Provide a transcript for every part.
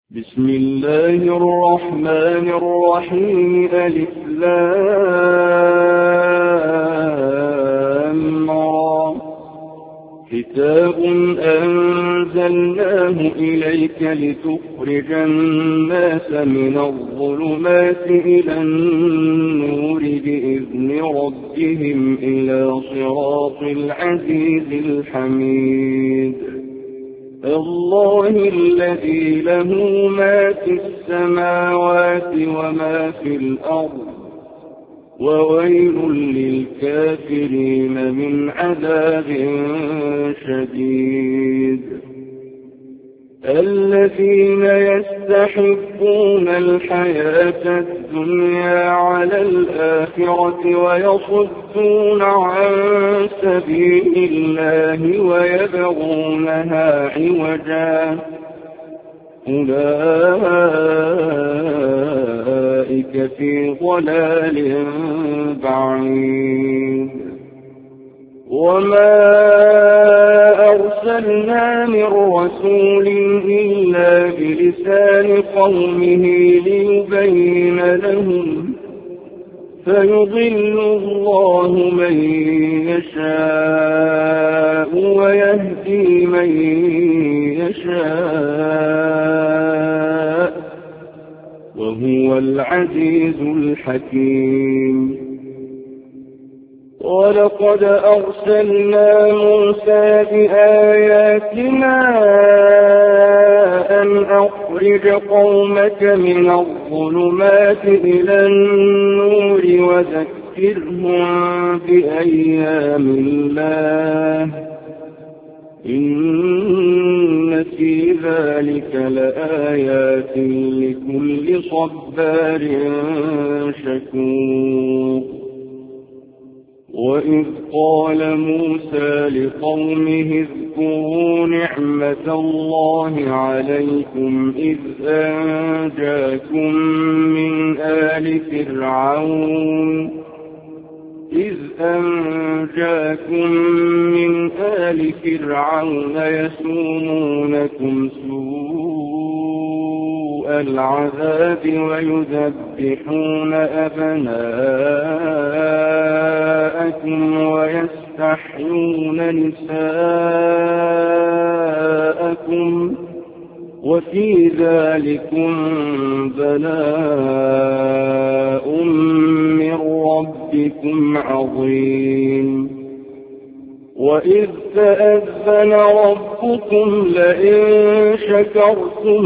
بسم الله الرحمن الرحيم. ألف لام را. كتاب أنزلناه إليك لتخرج الناس من الظلمات إلى النور بإذن ربهم إلى صراط العزيز الحميد. الله الذي له ما في السماوات وما في الأرض، وويل للكافرين من عذاب شديد. الذين يستحبون الحياة الدنيا على الآخرة ويصدون عن سبيل الله ويبغونها عوجا، أولئك في ضلال بعيد. وما أرسلنا من رسول إلا بلسان قومه ليبين لهم، فيضل الله من يشاء ويهدي من يشاء، وهو العزيز الحكيم. ولقد أرسلنا موسى بآياتنا أن أخرج قومك من الظلمات إلى النور وذكرهم بأيام الله، إن في ذلك لآيات لكل صبار شكور. وإذ قال موسى لقومه اذكروا نعمة الله عليكم إذ أنجاكم من آل فرعون يسومونكم سوء العذاب ويذبحون أبناءكم ويستحيون نساءكم، وفي ذلكم بلاء من ربكم عظيم. وإذ تأذن ربكم لئن شكرتم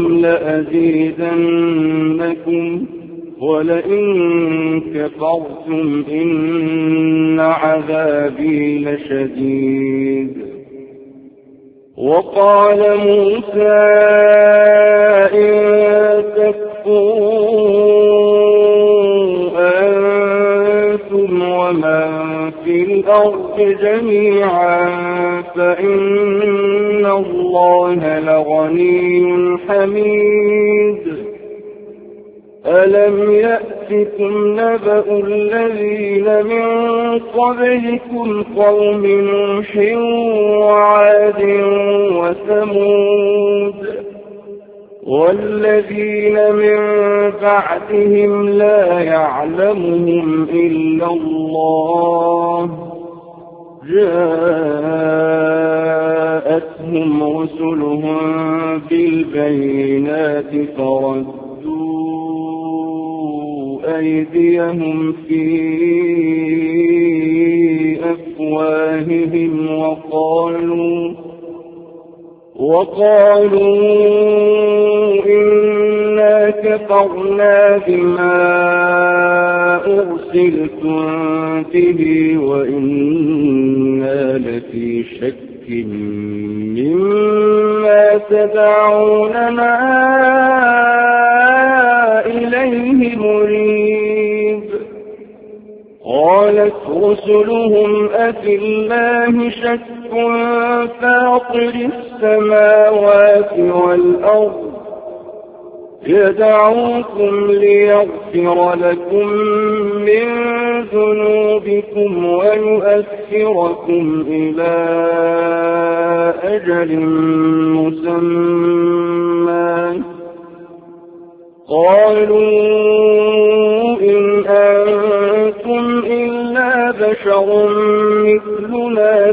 لأزيدنكم ولئن كفرتم إن عذابي لشديد. وقال موسى إن تكفروا أنتم ومن في الأرض جميعا فإن الله لغني حميد. ألم يأتكم نبأ الذين من قبلكم قوم نوح وعاد وثمود والذين من بعدهم لا يعلمهم إلا الله، جاءتهم رسلهم بالبينات فردوا أيديهم في أفواههم وقالوا إنا كفرنا بما أرسلتم به وإنا لفي شك مما تدعوننا إليه مريب. قالت رسلهم أفي الله شك فاطر السماوات والأرض يدعوكم ليغفر لكم من ذنوبكم ويؤخركم إلى أجل مسمى قالوا إن أنتم إلا بشر مثلنا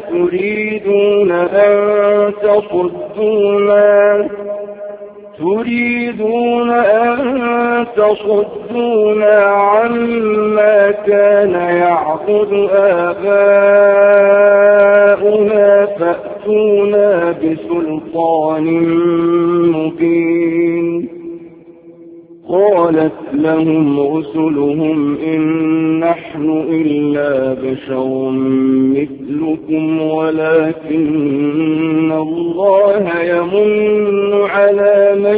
تريدون أن تصدونا عما كان يعبد آباؤنا فأتونا بسلطان مبين. قالت لهم رسلهم إن نحن إلا بشر مثلكم ولكن الله يمن على من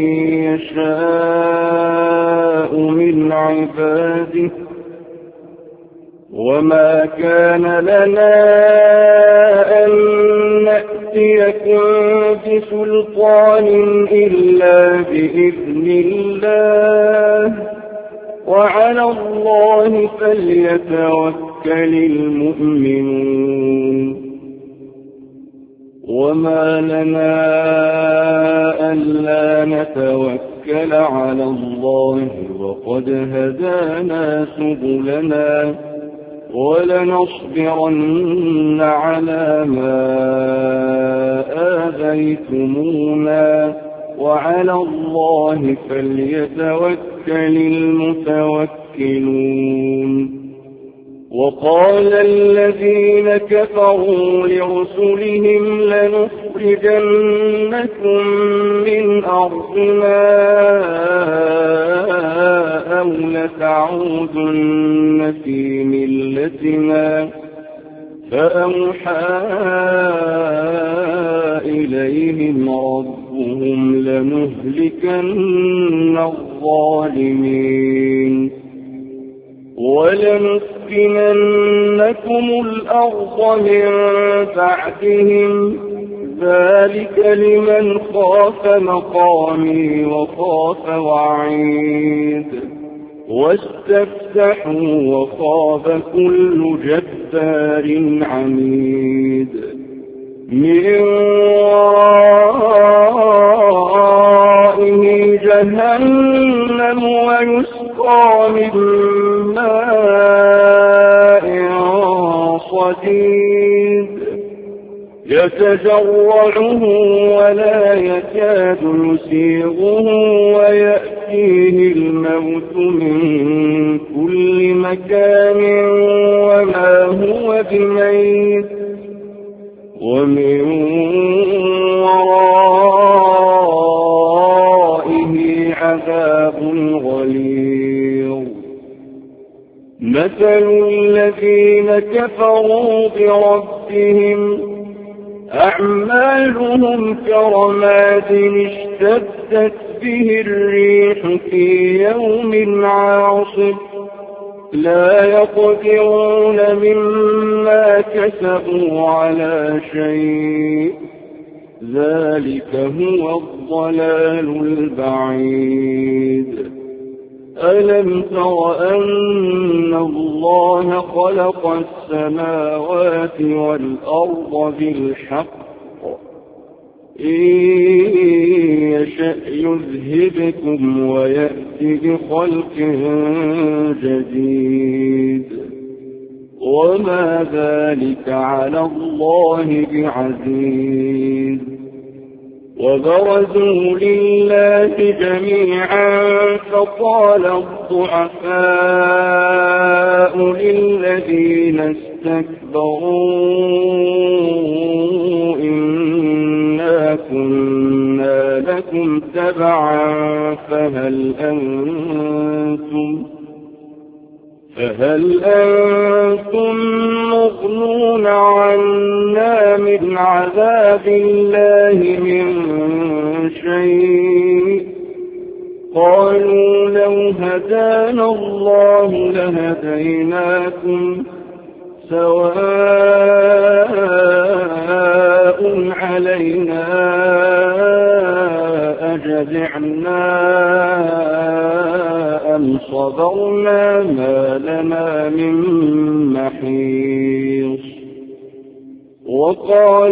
يشاء من عباده وما كان لنا أن نأتيكم بسلطان إلا بإذن الله وعلى الله فليتوكل المؤمنون. وما لنا ألا نتوكل على الله وقد هدانا سبلنا ولنصبرن على ما آذيتمونا وعلى الله فليتوكل المتوكلون. وقال الذين كفروا لرسلهم لنخرجنكم من أرضنا أو لتعودن في ملتنا فأوحى إليهم ربهم لنهلكن الظالمين ولنسكننكم الأرض من بعدهم ذلك لمن خاف مقامي وخاف وعيد واستفتحوا وخاب كل جبار عنيد. من ورائه جهنم ويسقى من ماء صديد يتجرعه ولا يكاد يسيغه ويأتيه الموت من كل مكان وما هو بميت ومن ورائه عذاب غليظ. مثل الذين كفروا بربهم أعمالهم كرماد اشتدت به الريح في يوم عاصف لا يقدرون مما كسبوا على شيء ذلك هو الضلال البعيد. ألم تر أن الله خلق السماوات والأرض بالحق إن يشأ يذهبكم ويأتي بخلق جديد وما ذلك على الله بعزيز. وبرزوا لله جميعا فقال الضعفاء للذين استكبروا إنا كنا لكم تبعا فهل أنتم مغنون عنا من عذاب الله من شيء؟ قالوا لو هدانا الله لهديناكم سواء علينا أجزعنا أم صبرنا ما لنا من محيص. وقال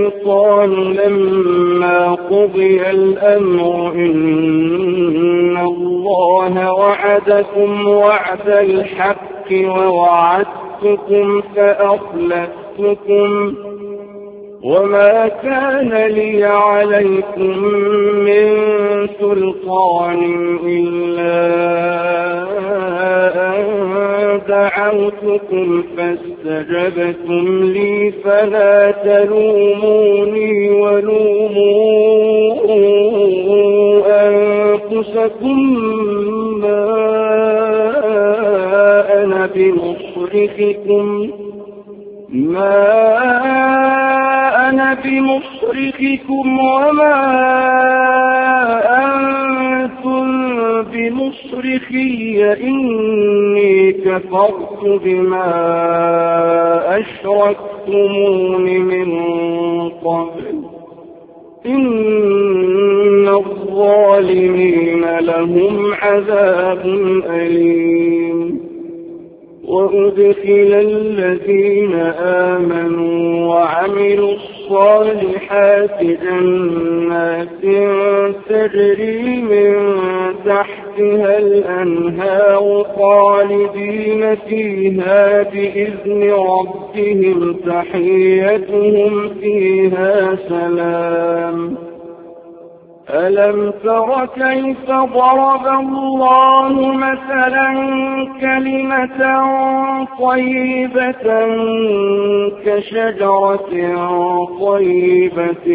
الشيطان لما قضي الأمر إن الله وعدكم وعد الحق ووعدتكم فأخلفتكم وما كان لي عليكم من سلطان إلا أن دعوتكم فاستجبتم لي فلا تلوموني ولوموا أنفسكم ما أنا بمصرخكم وما أنتم بمصرخي إني كفرت بما أشركتمون من قبل إن الظالمين لهم عذاب أليم. وأدخل الذين آمنوا وعملوا الصالحات جنات تجري من تحتها الأنهار خالدين فيها بإذن ربهم تحيتهم فيها سلام. ألم تر كيف ضرب الله مثلا كلمة طيبة كشجرة طيبة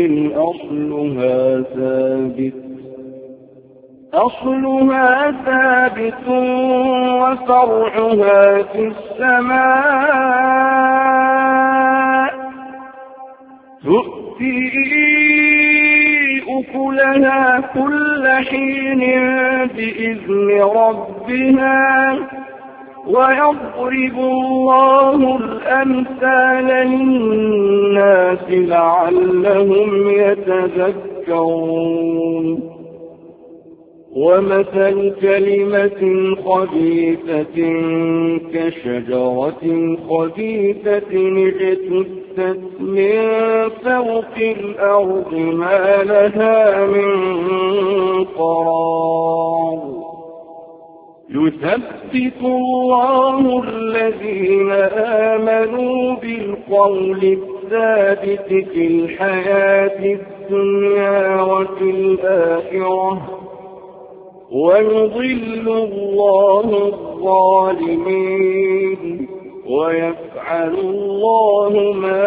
أصلها ثابت وفرعها في السماء تؤتي أكلها كل حين بإذن ربها ويضرب الله الأمثال للناس لعلهم يتذكرون. ومثل كلمة خبيثة كشجرة خبيثة اجتثت من فوق الأرض ما لها من قرار. يثبت الله الذين آمنوا بالقول الثابت في الحياة الدنيا وفي الآخرة ويضل الله الظالمين ويفعل الله ما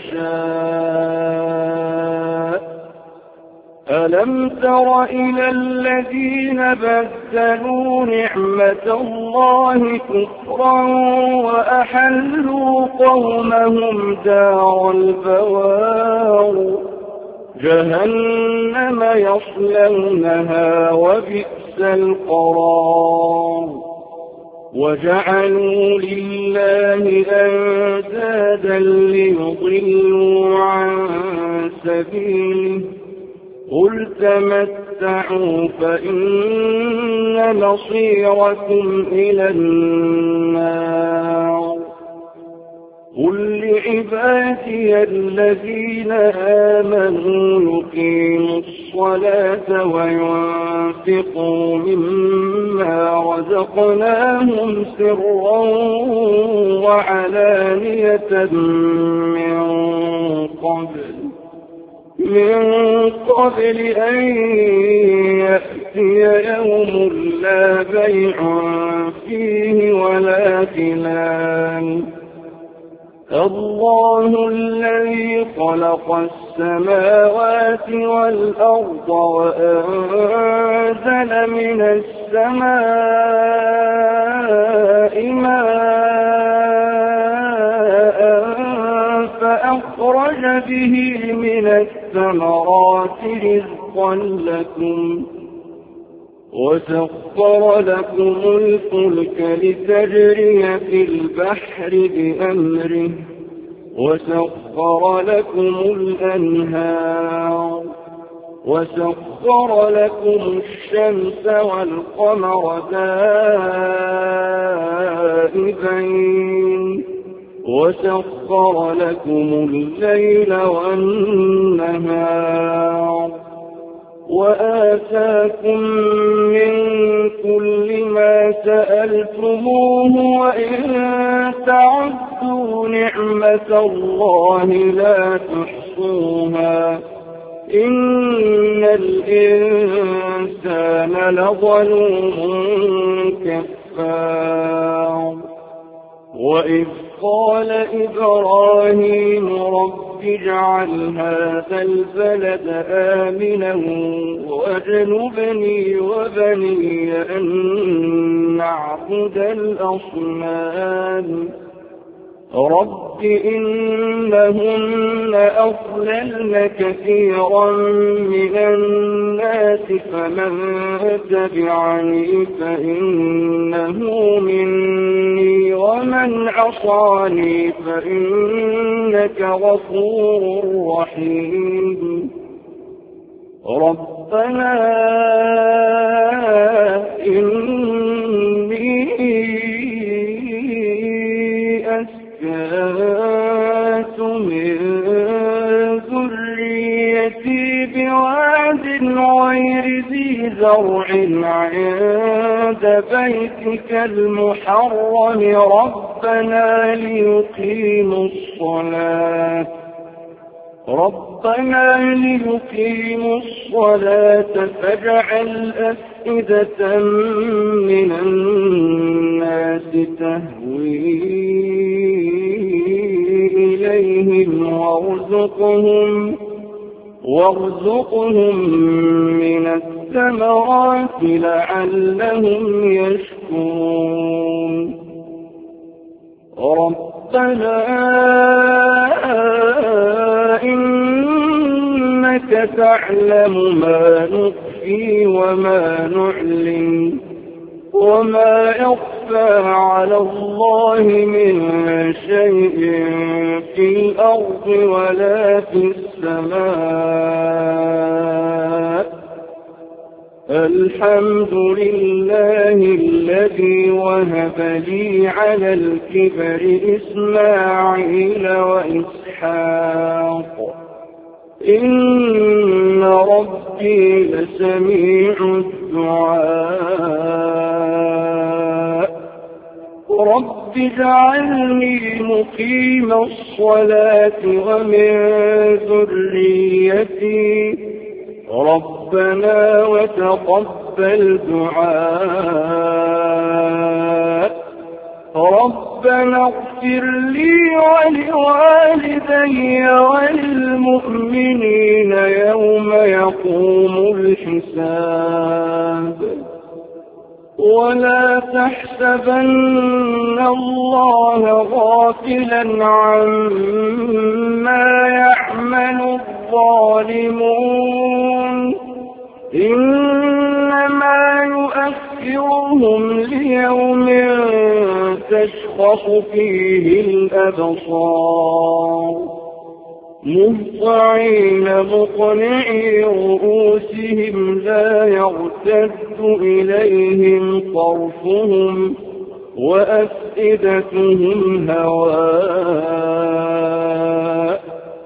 يشاء. ألم تر إلى الذين بدلوا نعمة الله كفرا وأحلوا قومهم دار البوار جهنم يصلونها وبئس القرار. وجعلوا لله أندادا ليضلوا عن سبيله قل تمتعوا فإن مصيركم إلى النار. قل لعبادي الذين آمنوا يقيموا الصلاة وينفقوا مما رزقناهم سرا وعلانية من قبل أن يأتي يوم لا بيع فيه ولا خلال. الله الذي خلق السماوات والأرض وأنزل من السماء ماء فأخرج به من الثمرات رزقا لكم وسخر لكم الفلك لتجري في البحر بأمره وسخر لكم الأنهار وسخر لكم الشمس والقمر دائبين وسخر لكم الليل والنهار وآتاكم من كل ما سألتموه وإن تعدوا نعمة الله لا تحصوها إن الإنسان لظلوم كفار وإذ قال إبراهيم رب اجعل هذا البلد آمنا واجنبني وبني أن نعبد الأصنام رب إنهن أضللن كثيرا من الناس فمن تبعني فإنه مني ومن عصاني فإنك غفور رحيم ربنا إني أسكنت من ذريتي بواد غير ذي زرع عند بيتك المحرم ربنا ليقيموا الصلاة فاجعل أفئدة من الناس تهوي إليهم وارزقهم من الثمرات لعلهم يشكرون ربنا إنك تعلم ما نخفي وما نعلن وما يخفى على الله من شيء في الأرض ولا في السماء الحمد لله الذي وهب لي على الكبر إسماعيل وإسحاق إن ربي لسميع الدعاء رب اجعلني مقيم الصلاة ومن ذريتي ربنا وتقبل دعاء ربنا اغفر لي ولوالدي وللمؤمنين يوم يقوم الحساب ولا تحسبن الله غافلا عما يعمل الظالمون إنما يؤخرهم ليوم تشخص فيه الأبصار مهطعين مقنعي رؤوسهم لا يرتد إليهم طرفهم وأفئدتهم هواء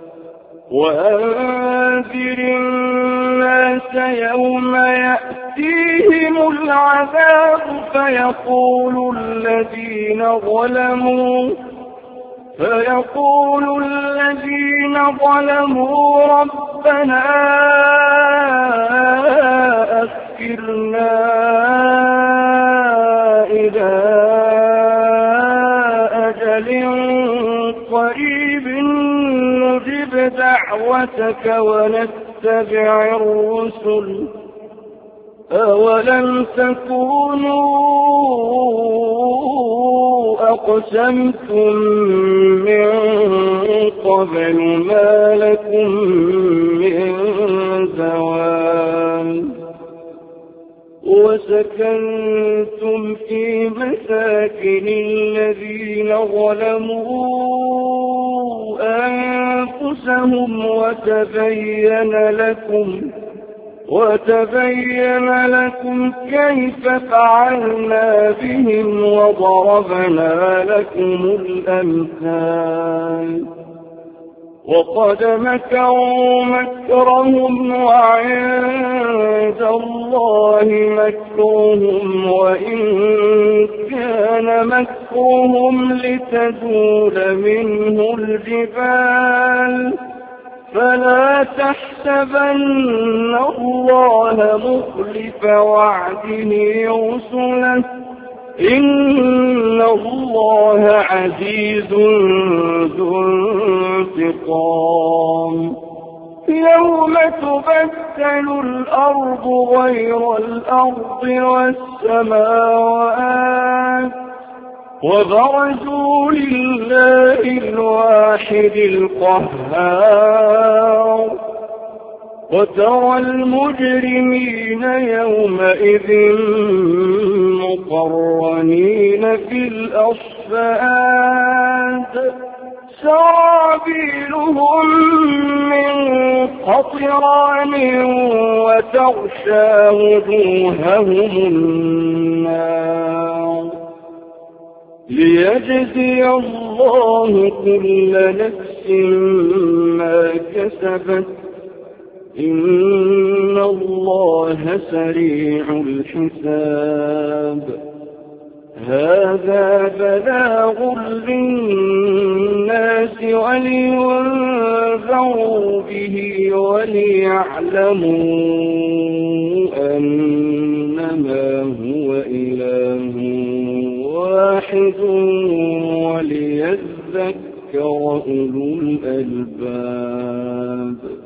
وأنذر الناس يوم يأتيهم العذاب فيقول الذين ظلموا ربنا أخرنا إلى أجل قريب نجب دعوتك ونتبع الرسل أولم تكونوا أقسمتم من قبل ما لكم من زوال وسكنتم في مساكن الذين ظلموا أنفسهم وتبين لكم كيف فعلنا بهم وضربنا لكم الأمثال وقد مكروا مكرهم وعند الله مكرهم وإن كان مكرهم لتزول منه الجبال فلا تحسبن الله مخلف وعده رسله إن الله عزيز ذو انتقام يوم تبدل الأرض غير الأرض والسماوات وبرزوا لله الواحد القهار وترى المجرمين يومئذ مقرنين في الأصفاد سرابيلهم من قطران وتغشى وجوههم النار ليجزي الله كل نفس ما كسبت إن الله سريع الحساب هذا بلاغ للناس ولينذروا به وليعلموا أنما هو إله واحد وليذكر أولو الألباب